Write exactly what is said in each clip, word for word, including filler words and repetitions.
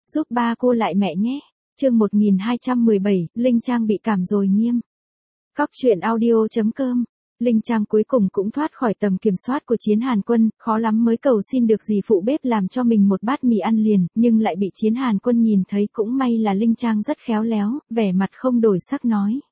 giúp ba cô lại mẹ nhé. Chương một nghìn hai trăm mười bảy, Linh Trang bị cảm rồi Nghiêm. Cóc truyện audio chấm com. Linh Trang cuối cùng cũng thoát khỏi tầm kiểm soát của Chiến Hàn Quân, khó lắm mới cầu xin được dì phụ bếp làm cho mình một bát mì ăn liền, nhưng lại bị Chiến Hàn Quân nhìn thấy. Cũng may là Linh Trang rất khéo léo, vẻ mặt không đổi sắc nói.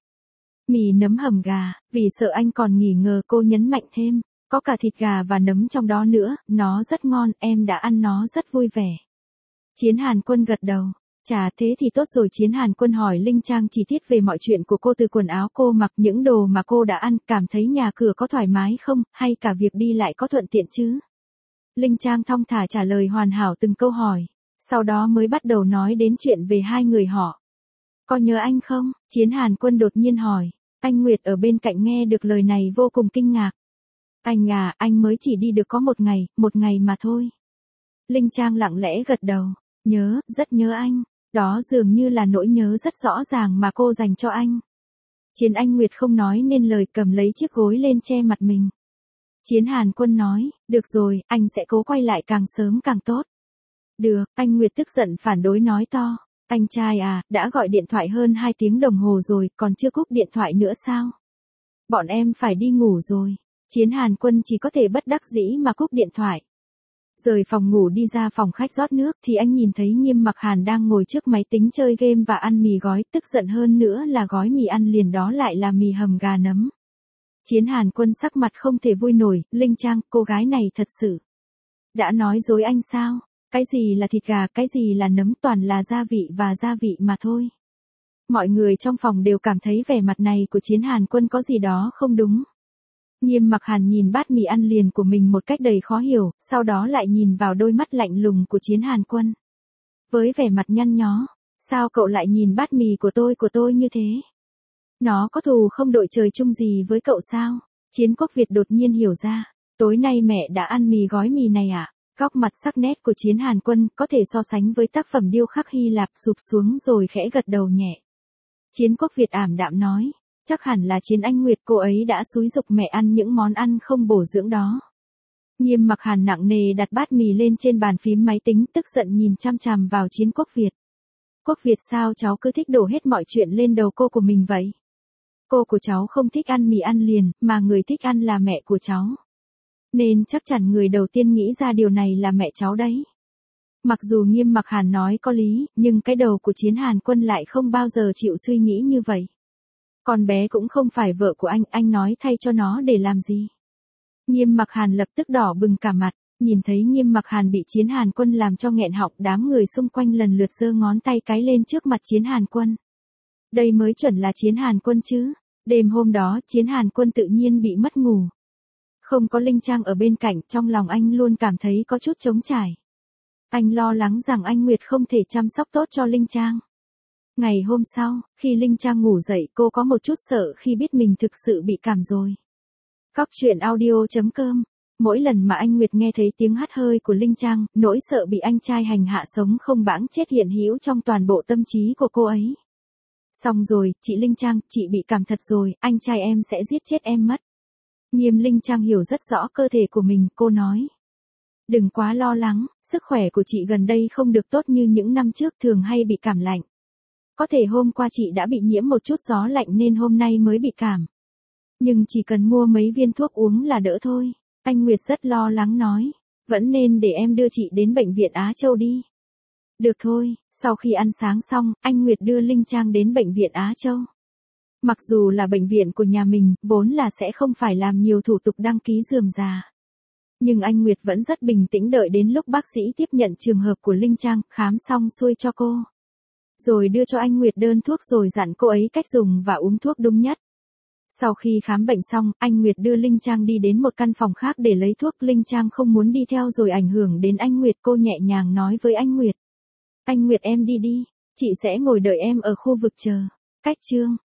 Mì nấm hầm gà, vì sợ anh còn nghỉ ngờ cô nhấn mạnh thêm, có cả thịt gà và nấm trong đó nữa, nó rất ngon, em đã ăn nó rất vui vẻ. Chiến Hàn Quân gật đầu. Chà thế thì tốt rồi. Chiến Hàn Quân hỏi Linh Trang chi tiết về mọi chuyện của cô, từ quần áo cô mặc, những đồ mà cô đã ăn, cảm thấy nhà cửa có thoải mái không, hay cả việc đi lại có thuận tiện chứ. Linh Trang thong thả trả lời hoàn hảo từng câu hỏi, sau đó mới bắt đầu nói đến chuyện về hai người họ. Có nhớ anh không? Chiến Hàn Quân đột nhiên hỏi. Anh Nguyệt ở bên cạnh nghe được lời này vô cùng kinh ngạc. Anh à, anh mới chỉ đi được có một ngày, một ngày mà thôi. Linh Trang lặng lẽ gật đầu. Nhớ, rất nhớ anh. Đó dường như là nỗi nhớ rất rõ ràng mà cô dành cho anh. Chiến Anh Nguyệt không nói nên lời, cầm lấy chiếc gối lên che mặt mình. Chiến Hàn Quân nói, được rồi, anh sẽ cố quay lại càng sớm càng tốt. Được, anh Nguyệt tức giận phản đối nói to. Anh trai à, đã gọi điện thoại hơn hai tiếng đồng hồ rồi, còn chưa cúp điện thoại nữa sao? Bọn em phải đi ngủ rồi. Chiến Hàn Quân chỉ có thể bất đắc dĩ mà cúp điện thoại. Rời phòng ngủ đi ra phòng khách rót nước thì anh nhìn thấy Nghiêm Mặc Hàn đang ngồi trước máy tính chơi game và ăn mì gói, tức giận hơn nữa là gói mì ăn liền đó lại là mì hầm gà nấm. Chiến Hàn Quân sắc mặt không thể vui nổi. Linh Trang, cô gái này thật sự đã nói dối anh sao? Cái gì là thịt gà, cái gì là nấm, toàn là gia vị và gia vị mà thôi. Mọi người trong phòng đều cảm thấy vẻ mặt này của Chiến Hàn Quân có gì đó không đúng. Nghiêm Mặc Hàn nhìn bát mì ăn liền của mình một cách đầy khó hiểu, sau đó lại nhìn vào đôi mắt lạnh lùng của Chiến Hàn Quân. Với vẻ mặt nhăn nhó, sao cậu lại nhìn bát mì của tôi của tôi như thế? Nó có thù không đội trời chung gì với cậu sao? Chiến Quốc Việt đột nhiên hiểu ra, tối nay mẹ đã ăn mì gói mì này à? Góc mặt sắc nét của Chiến Hàn Quân có thể so sánh với tác phẩm điêu khắc Hy Lạp, sụp xuống rồi khẽ gật đầu nhẹ. Chiến Quốc Việt ảm đạm nói, chắc hẳn là Chiến Anh Nguyệt, cô ấy đã xúi giục mẹ ăn những món ăn không bổ dưỡng đó. Nghiêm Mặc Hàn nặng nề đặt bát mì lên trên bàn phím máy tính, tức giận nhìn chăm chằm vào Chiến Quốc Việt. Quốc Việt, sao cháu cứ thích đổ hết mọi chuyện lên đầu cô của mình vậy? Cô của cháu không thích ăn mì ăn liền, mà người thích ăn là mẹ của cháu. Nên chắc chắn người đầu tiên nghĩ ra điều này là mẹ cháu đấy. Mặc dù Nghiêm Mặc Hàn nói có lý, nhưng cái đầu của Chiến Hàn Quân lại không bao giờ chịu suy nghĩ như vậy. Con bé cũng không phải vợ của anh, anh nói thay cho nó để làm gì? Nghiêm Mặc Hàn lập tức đỏ bừng cả mặt, nhìn thấy Nghiêm Mặc Hàn bị Chiến Hàn Quân làm cho nghẹn họng, đám người xung quanh lần lượt giơ ngón tay cái lên trước mặt Chiến Hàn Quân. Đây mới chuẩn là Chiến Hàn Quân chứ. Đêm hôm đó, Chiến Hàn Quân tự nhiên bị mất ngủ. Không có Linh Trang ở bên cạnh, trong lòng anh luôn cảm thấy có chút trống trải. Anh lo lắng rằng anh Nguyệt không thể chăm sóc tốt cho Linh Trang. Ngày hôm sau, khi Linh Trang ngủ dậy, cô có một chút sợ khi biết mình thực sự bị cảm rồi. Cóc truyện audio chấm com. Mỗi lần mà anh Nguyệt nghe thấy tiếng hắt hơi của Linh Trang, nỗi sợ bị anh trai hành hạ sống không bẵng chết hiện hữu trong toàn bộ tâm trí của cô ấy. Xong rồi, chị Linh Trang, chị bị cảm thật rồi, anh trai em sẽ giết chết em mất. Nghiêm Linh Trang hiểu rất rõ cơ thể của mình, cô nói. Đừng quá lo lắng, sức khỏe của chị gần đây không được tốt như những năm trước, thường hay bị cảm lạnh. Có thể hôm qua chị đã bị nhiễm một chút gió lạnh nên hôm nay mới bị cảm. Nhưng chỉ cần mua mấy viên thuốc uống là đỡ thôi. Anh Nguyệt rất lo lắng nói. Vẫn nên để em đưa chị đến bệnh viện Á Châu đi. Được thôi, sau khi ăn sáng xong, anh Nguyệt đưa Linh Trang đến bệnh viện Á Châu. Mặc dù là bệnh viện của nhà mình, vốn là sẽ không phải làm nhiều thủ tục đăng ký rườm rà. Nhưng anh Nguyệt vẫn rất bình tĩnh đợi đến lúc bác sĩ tiếp nhận trường hợp của Linh Trang, khám xong xuôi cho cô. Rồi đưa cho anh Nguyệt đơn thuốc rồi dặn cô ấy cách dùng và uống thuốc đúng nhất. Sau khi khám bệnh xong, anh Nguyệt đưa Linh Trang đi đến một căn phòng khác để lấy thuốc. Linh Trang không muốn đi theo rồi ảnh hưởng đến anh Nguyệt, cô nhẹ nhàng nói với anh Nguyệt. Anh Nguyệt em đi đi, chị sẽ ngồi đợi em ở khu vực chờ. Cách chương